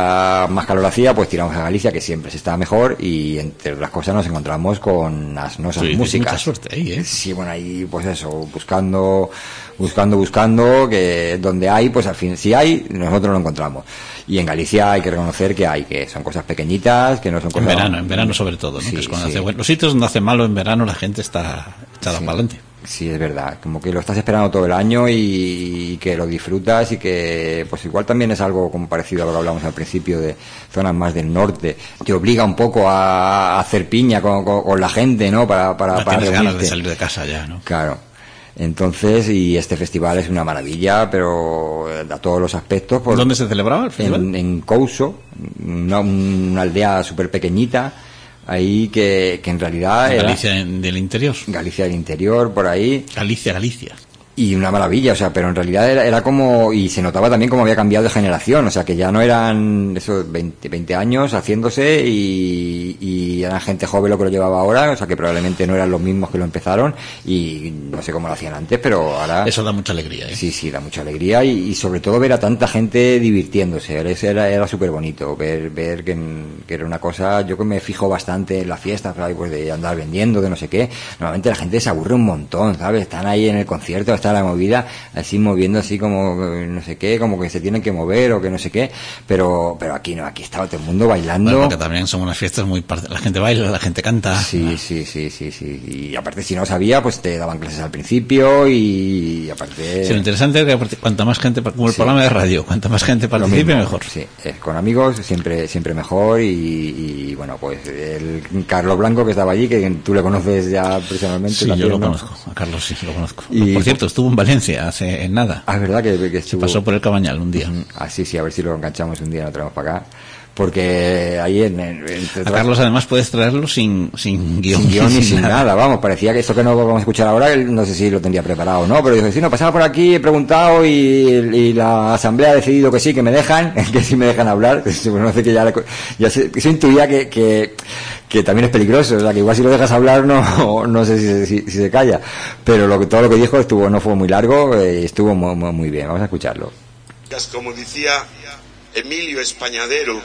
ya más calor hacía, pues tiramos a Galicia, que siempre se estaba mejor, y entre otras cosas nos encontramos con las nosas sí, músicas. Mucha suerte ahí, ¿eh? Sí, bueno, ahí pues eso, buscando buscando, buscando, que donde hay, pues al fin, si hay, nosotros lo encontramos. Y en Galicia hay que reconocer que hay, que son cosas pequeñitas, que no son cosas... En verano, en verano sobre todo, ¿no? Sí, Que es cuando sí. hace bueno. Los sitios donde hace malo en verano la gente está echada Sí. para adelante. Sí, es verdad, como que lo estás esperando todo el año y, y que lo disfrutas y que pues igual también es algo como parecido a lo que hablamos al principio de zonas más del norte, te obliga un poco a hacer piña con, con, con la gente, ¿no? Para, para, No para tienes ganas reunirte. de salir de casa ya, ¿no? Claro. Entonces, y este festival es una maravilla, pero a todos los aspectos. Por, ¿Dónde se celebraba el festival? En, en Couso, una, una aldea súper pequeñita, ahí que, que en realidad era... Galicia del interior. Galicia del interior, por ahí. Galicia, Galicia. Y una maravilla, o sea, pero en realidad era, era como, y se notaba también como había cambiado de generación, o sea, que ya no eran esos veinte, veinte años haciéndose y, y eran gente joven lo que lo llevaba ahora, o sea, que probablemente no eran los mismos que lo empezaron y no sé cómo lo hacían antes, pero ahora... Eso da mucha alegría, ¿eh? Sí, sí, da mucha alegría y, y sobre todo ver a tanta gente divirtiéndose, era, era súper bonito, ver, ver que, que era una cosa, yo que me fijo bastante en las fiestas, ¿sabes? Pues de andar vendiendo, de no sé qué, normalmente la gente se aburre un montón, ¿sabes? Están ahí en el concierto, están la movida así moviendo así como no sé qué, como que se tienen que mover o que no sé qué, pero pero aquí no, aquí estaba todo el mundo bailando. Bueno, porque también son unas fiestas muy parte, la gente baila, la gente canta. Sí, sí, sí, sí, sí. Y aparte si no sabía, pues te daban clases al principio y, y aparte... Sí, lo interesante es que aparte, cuanta más gente, como el sí. programa de radio, cuanta más gente participe, mejor. Sí, eh, con amigos siempre siempre mejor y, y bueno, pues el Carlos Blanco que estaba allí, que tú le conoces ya personalmente. Sí, también, yo lo ¿no? conozco, a Carlos sí, lo conozco. Y, por cierto, estuvo en Valencia hace en nada. Ah, es verdad que, que estuvo... se pasó por el Cabañal un día. Ah, sí, sí, a ver si lo enganchamos un día y lo traemos para acá. Porque ahí en... en a Carlos además puedes traerlo sin, sin guión. Sin guión ni sin nada. nada, vamos, parecía que esto que no vamos a escuchar ahora, él no sé si lo tendría preparado o no, pero dijo, sí, no, pasaba por aquí, he preguntado y, y la asamblea ha decidido que sí, que me dejan, que sí me dejan hablar. No sé que ya, ya se, se intuía que... que que también es peligroso, o sea, que igual si lo dejas hablar no no sé si, si, si se calla, pero lo que todo lo que dijo estuvo no fue muy largo, eh, estuvo muy, muy, muy bien, vamos a escucharlo. Como decía Emilio Españadero,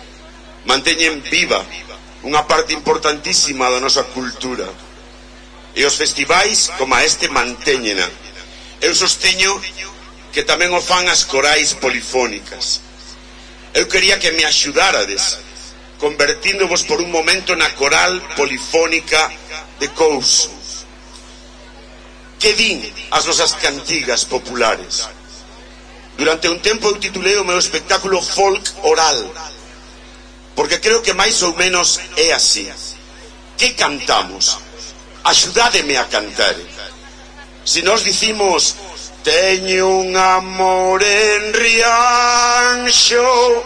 manteñen viva unha parte importantísima da nosa cultura e os festivais como a este mantéñena. Eu sosteño que tamén o fan as corais polifónicas. Eu quería que me axudárades convertíndovos por un momento na coral polifónica de Couso. Que din as nosas cantigas populares? Durante un tempo eu titulei o meu espectáculo Folk Oral, porque creo que máis ou menos é así. Que cantamos? Axudádeme a cantar. Se nós dicimos teño un amor en Rianxo,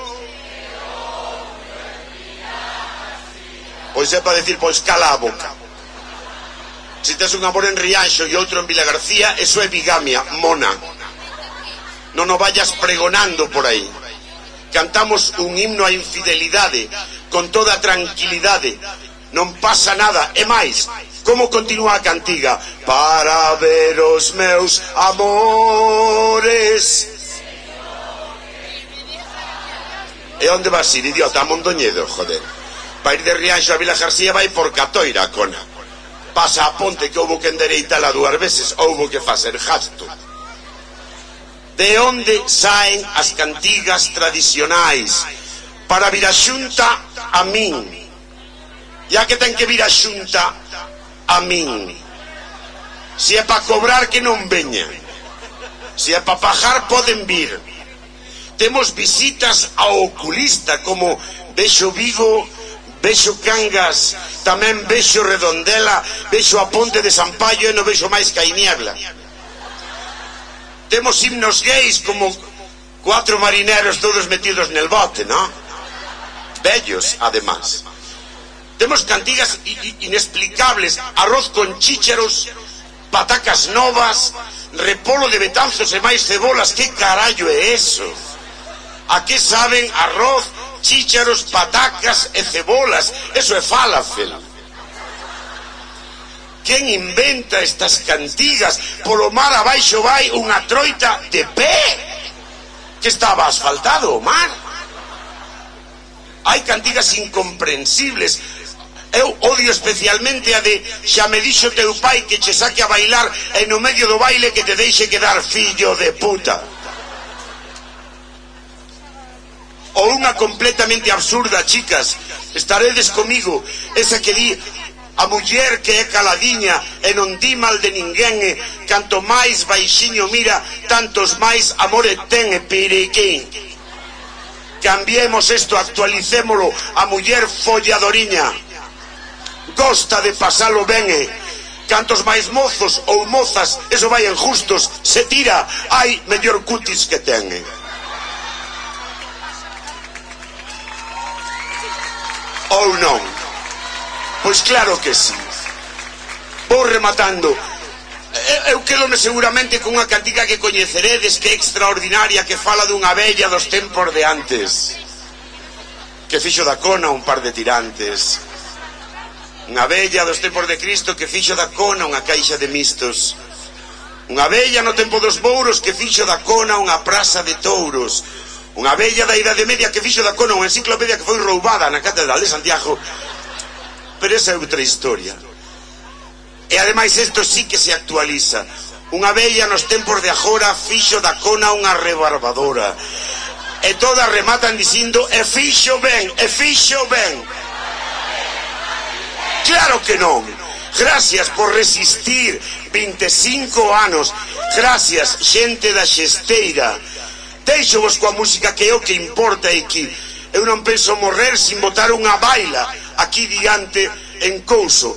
pois é para decir, pois cala a boca. Se tes un amor en Rianxo e outro en Vila García, eso é bigamia, mona. Non o vayas pregonando por aí. Cantamos un himno á infidelidade con toda tranquilidade. Non pasa nada. E máis, como continúa a cantiga? Para ver os meus amores. E onde vas ir, idiota? A Mondoñedo, joder. Para ir de Rianxo a Vila García vai por Catoira, cona. Pasa a ponte que houbo que endereitala dúas veces, houbo que facer gasto. De onde saen as cantigas tradicionais? Para vir a xunta a min. E a que ten que vir a xunta a min? Se é para cobrar, que non veñan. Se é para pagar, poden vir. Temos visitas ao oculista, como vexo Vigo, vexo Cangas, tamén vexo Redondela, vexo a Ponte de San Paio e non vexo máis que a Iniebla. Temos himnos gays como cuatro marineros todos metidos nel bote, ¿no? Bellos, además. Temos cantigas inexplicables, arroz con chícharos, patacas novas, repolo de Betanzos e máis cebolas. Que carallo é eso? A que saben arroz, chícharos, patacas e cebolas? Eso é falafel. Quen inventa estas cantigas? Polo mar abaixo vai unha troita de pé, que estaba asfaltado o mar. Hai cantigas incomprensibles. Eu odio especialmente a de xa me dixo teu pai que che saque a bailar e no medio do baile que te deixe quedar fillo de puta. Ou unha completamente absurda, chicas, estaredes comigo, esa que di a muller que é caladiña e non di mal de ninguén, e canto máis baixiño mira, tantos máis amores ten, e piriquín. Cambiemos isto, actualicémolo. A muller folladoriña gosta de pasalo ben, e cantos máis mozos ou mozas, eso vai en justos, se tira, hai mellor cutis que ten. Ou non? Pois claro que sí. Vou rematando. Eu quedome seguramente con unha cantiga que coñeceredes, que é extraordinaria, que fala dunha vella dos tempos de antes, que fixo da cona un par de tirantes. Unha vella dos tempos de Cristo que fixo da cona unha caixa de mistos. Unha vella no tempo dos mouros que fixo da cona unha praza de touros. Unha vella da Idade Media que fixo da cona unha enciclopedia que foi roubada na Catedral de Santiago. Pero esa é outra historia. E ademais isto sí que se actualiza. Unha vella nos tempos de agora fixo da cona unha rebarbadora. E todas rematan dicindo e fixo ben, e fixo ben. Claro que non. Gracias por resistir vinte e cinco anos. Gracias, xente da Xesteira. Deixo-vos coa música, que é o que importa, e que eu non penso morrer sin botar unha baila aquí diante en Couso.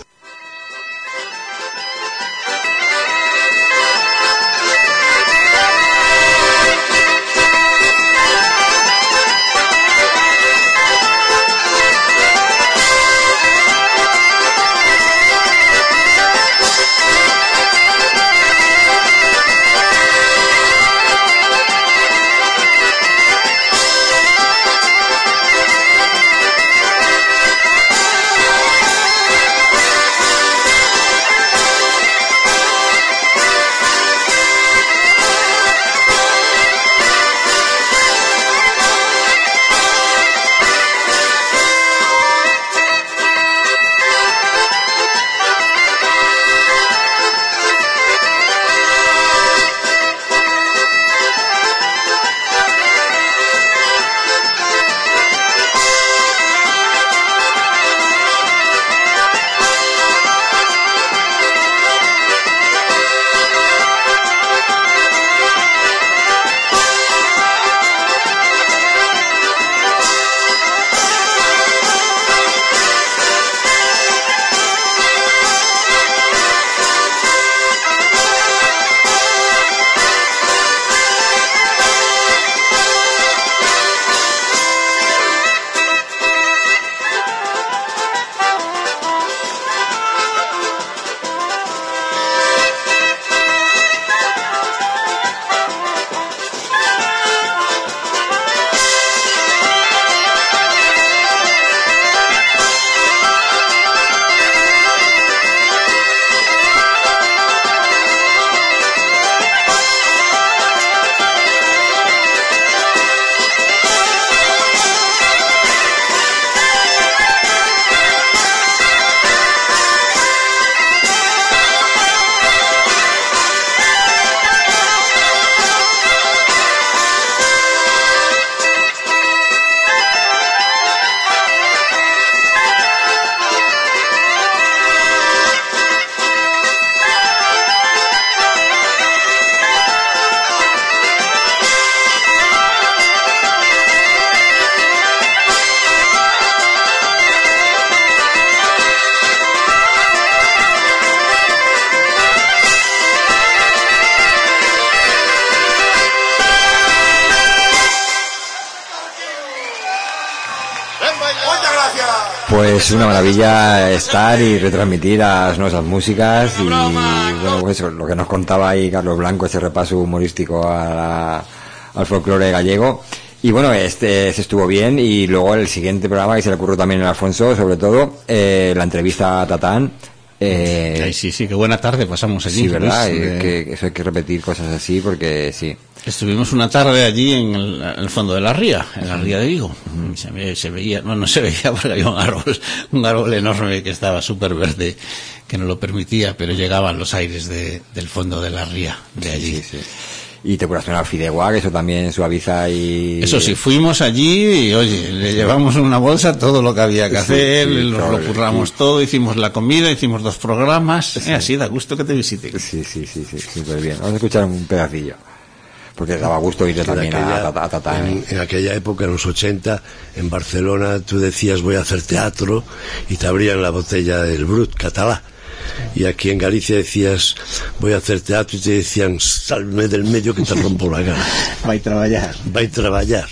Muchas gracias. Pues una maravilla estar y retransmitir las nuestras músicas y bueno, pues eso, lo que nos contaba ahí Carlos Blanco, ese repaso humorístico a la, al folclore gallego. Y bueno, este se estuvo bien y luego el siguiente programa que se le ocurrió también a Alfonso, sobre todo, eh, la entrevista a Tatán. Eh, Ay, sí, sí, qué buena tarde pasamos allí. Sí, ¿verdad? Pues, eh, eh, que, que eso hay que repetir cosas así porque sí. Estuvimos una tarde allí en el, en el fondo de la ría, en la ría de Vigo. Uh-huh. Se, ve, se veía, no, no se veía porque había un árbol, un árbol enorme que estaba súper verde, que no lo permitía, pero llegaban los aires de, del fondo de la ría, de allí. Sí, sí, sí. Y te curaste una fideuá, que eso también suaviza y... Eso sí, fuimos allí y, oye, le llevamos en una bolsa todo lo que había que hacer, sí, sí, lo, lo curramos sí. todo, hicimos la comida, hicimos dos programas, sí. eh, así da gusto que te visiten. Sí, sí, sí, sí, súper bien. Vamos a escuchar un pedacillo, porque daba gusto ir también aquella, a, a Tatán. En, en aquella época, en los ochenta, en Barcelona, tú decías voy a hacer teatro y te abrían la botella del Brut catalá. Y aquí en Galicia decías voy a hacer teatro y te decían salme del medio que te rompo la cara. Vai traballar. Vai traballar.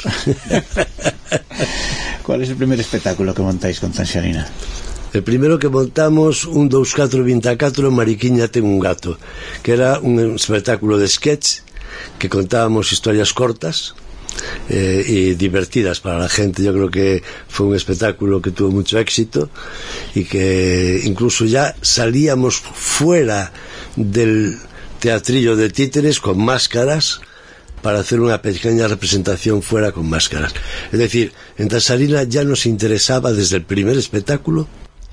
¿Cuál es el primer espectáculo que montáis con Tanxarina? El primero que montamos, un dos catro veinticuatro, Mariquiña ten un gato, que era un espectáculo de sketch que contábamos historias cortas eh, y divertidas para la gente. Yo creo que fue un espectáculo que tuvo mucho éxito y que incluso ya salíamos fuera del teatrillo de títeres con máscaras para hacer una pequeña representación fuera con máscaras. Es decir, en Tanxarina ya nos interesaba desde el primer espectáculo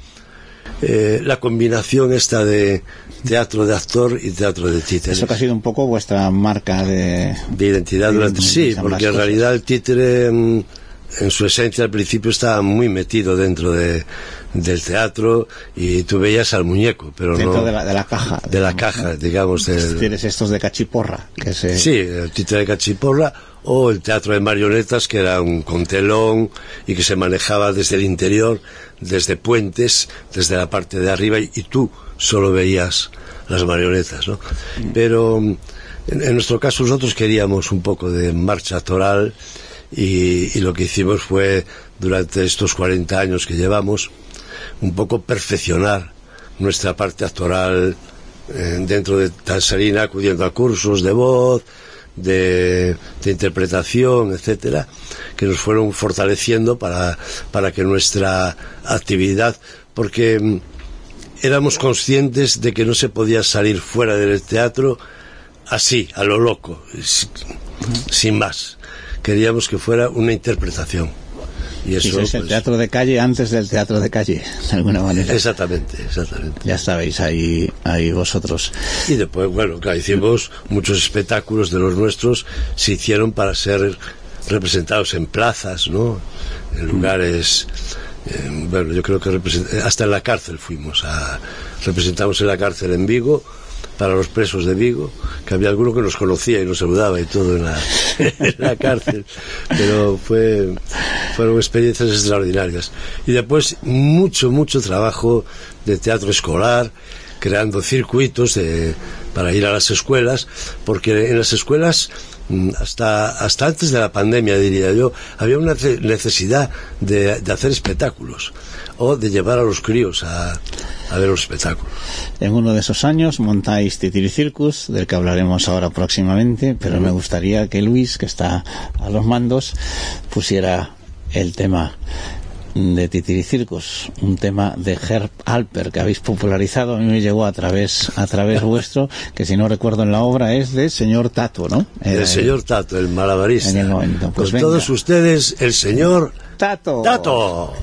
Eh, la combinación esta de teatro de actor y teatro de títere. Eso que ha sido un poco vuestra marca de, de identidad de, durante, de, sí, porque en realidad el títere en, en su esencia al principio estaba muy metido dentro de, del teatro y tú veías al muñeco, pero dentro no de la, de la caja, de la caja, digamos. Del, tienes estos de cachiporra, que se... sí, el títere de cachiporra o el teatro de marionetas, que era un contelón y que se manejaba desde el interior, desde puentes, desde la parte de arriba, y, y tú solo veías las marionetas, ¿no? Pero en, en nuestro caso nosotros queríamos un poco de marcha toral y, y lo que hicimos fue, durante estos cuarenta años que llevamos, un poco perfeccionar nuestra parte actoral eh, dentro de Tanxarina, acudiendo a cursos de voz, De, de interpretación, etcétera, que nos fueron fortaleciendo para, para que nuestra actividad, porque mm, éramos conscientes de que no se podía salir fuera del teatro así, a lo loco, sin más. Queríamos que fuera una interpretación. Y eso, es el pues, teatro de calle antes del teatro de calle, de alguna manera. Exactamente, exactamente. Ya estabais ahí, ahí vosotros. Y después, bueno, claro, hicimos muchos espectáculos de los nuestros, se hicieron para ser representados en plazas, ¿no? En lugares, eh, bueno, yo creo que represent... hasta en la cárcel fuimos, a... representamos en la cárcel en Vigo, para los presos de Vigo, que había alguno que nos conocía y nos saludaba y todo en la, en la cárcel, pero fue, fueron experiencias extraordinarias. Y después mucho, mucho trabajo de teatro escolar, creando circuitos de, para ir a las escuelas, porque en las escuelas, hasta, hasta antes de la pandemia, diría yo, había una necesidad de, de hacer espectáculos o de llevar a los críos a, a ver los espectáculos. En uno de esos años montáis Titiricircus, del que hablaremos ahora próximamente, pero me gustaría que Luis, que está a los mandos, pusiera el tema de Titiricircus, un tema de Herb Alper que habéis popularizado. A mí me llegó a través a través vuestro, que si no recuerdo en la obra es de señor Tato, ¿no? Era el señor Tato, el malabarista. En el momento. Pues con venga. Todos ustedes, el señor Tato. Tato.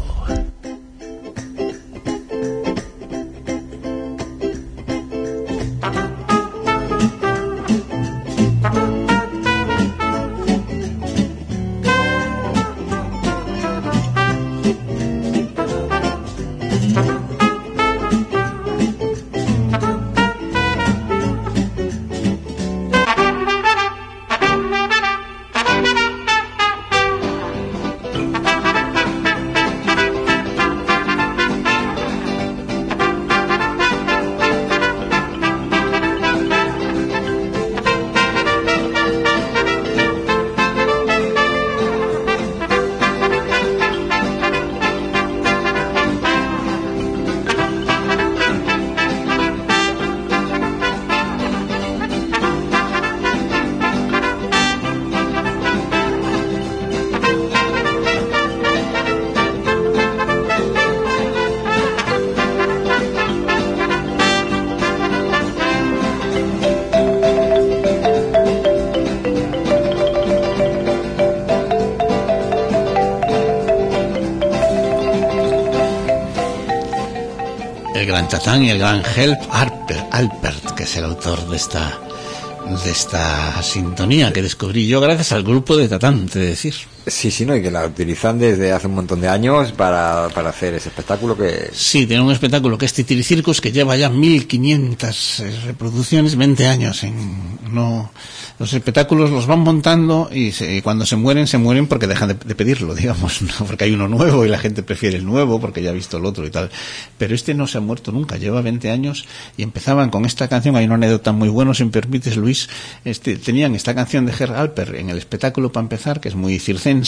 gran Tatán y el gran Help Alpert, Alpert, que es el autor de esta de esta sintonía que descubrí yo gracias al grupo de Tatán, te decir. Sí, sí, no, y que la utilizan desde hace un montón de años para, para hacer ese espectáculo que... Sí, tiene un espectáculo que es Titiricircus, que lleva ya mil quinientas reproducciones, veinte años en... no Los espectáculos los van montando y, se, y cuando se mueren, se mueren porque dejan de, de pedirlo, digamos, ¿no? Porque hay uno nuevo y la gente prefiere el nuevo porque ya ha visto el otro y tal. Pero este no se ha muerto nunca, lleva veinte años y empezaban con esta canción. Hay una anécdota muy buena, si me permites, Luis. Este, tenían esta canción de Herr Alpert en el espectáculo para empezar, que es muy circense,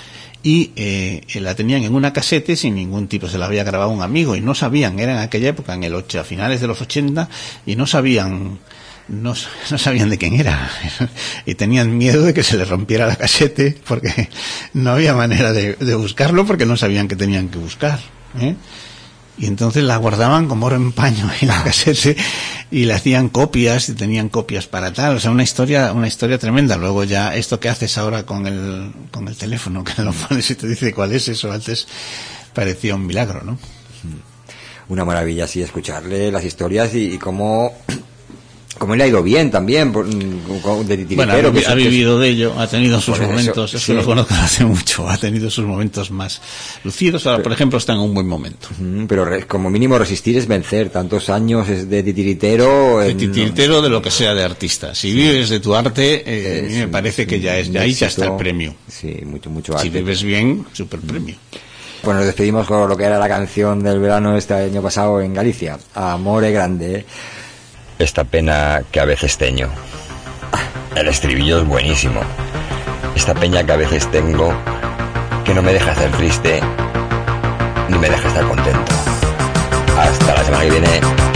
y eh, la tenían en una casete sin ningún tipo, se la había grabado un amigo y no sabían, era en aquella época, en el ocho, a finales de los ochenta, y no sabían no, no sabían de quién era y tenían miedo de que se les rompiera la casete porque no había manera de, de buscarlo porque no sabían que tenían que buscar, ¿eh? Y entonces la guardaban como oro en paño en la casete y le hacían copias y tenían copias para tal, o sea, una historia una historia tremenda. Luego ya esto que haces ahora con el con el teléfono, que lo pones y te dice cuál es eso, antes parecía un milagro, ¿no? Una maravilla, sí, escucharle las historias y, y cómo como le ha ido bien también por, de titiritero, bueno, ha, que ha vivido de ello, ha tenido sus por momentos, eso, eso sí. lo conozco hace mucho, ha tenido sus momentos más lucidos. Ahora, por ejemplo, está en un buen momento. Pero re, como mínimo resistir es vencer tantos años de titiritero. De en, titiritero, de lo que sea de artista. Si sí. vives de tu arte, eh, a mí me parece que ya es, ya ahí ya está el premio. Sí, mucho, mucho arte. Si vives bien, super premio. Bueno, nos despedimos con lo que era la canción del verano este año pasado en Galicia, Amore Grande. Esta pena que a veces teño. El estribillo es buenísimo. Esta peña que a veces tengo, que no me deja estar triste, ni me deja estar contento. Hasta la semana que viene.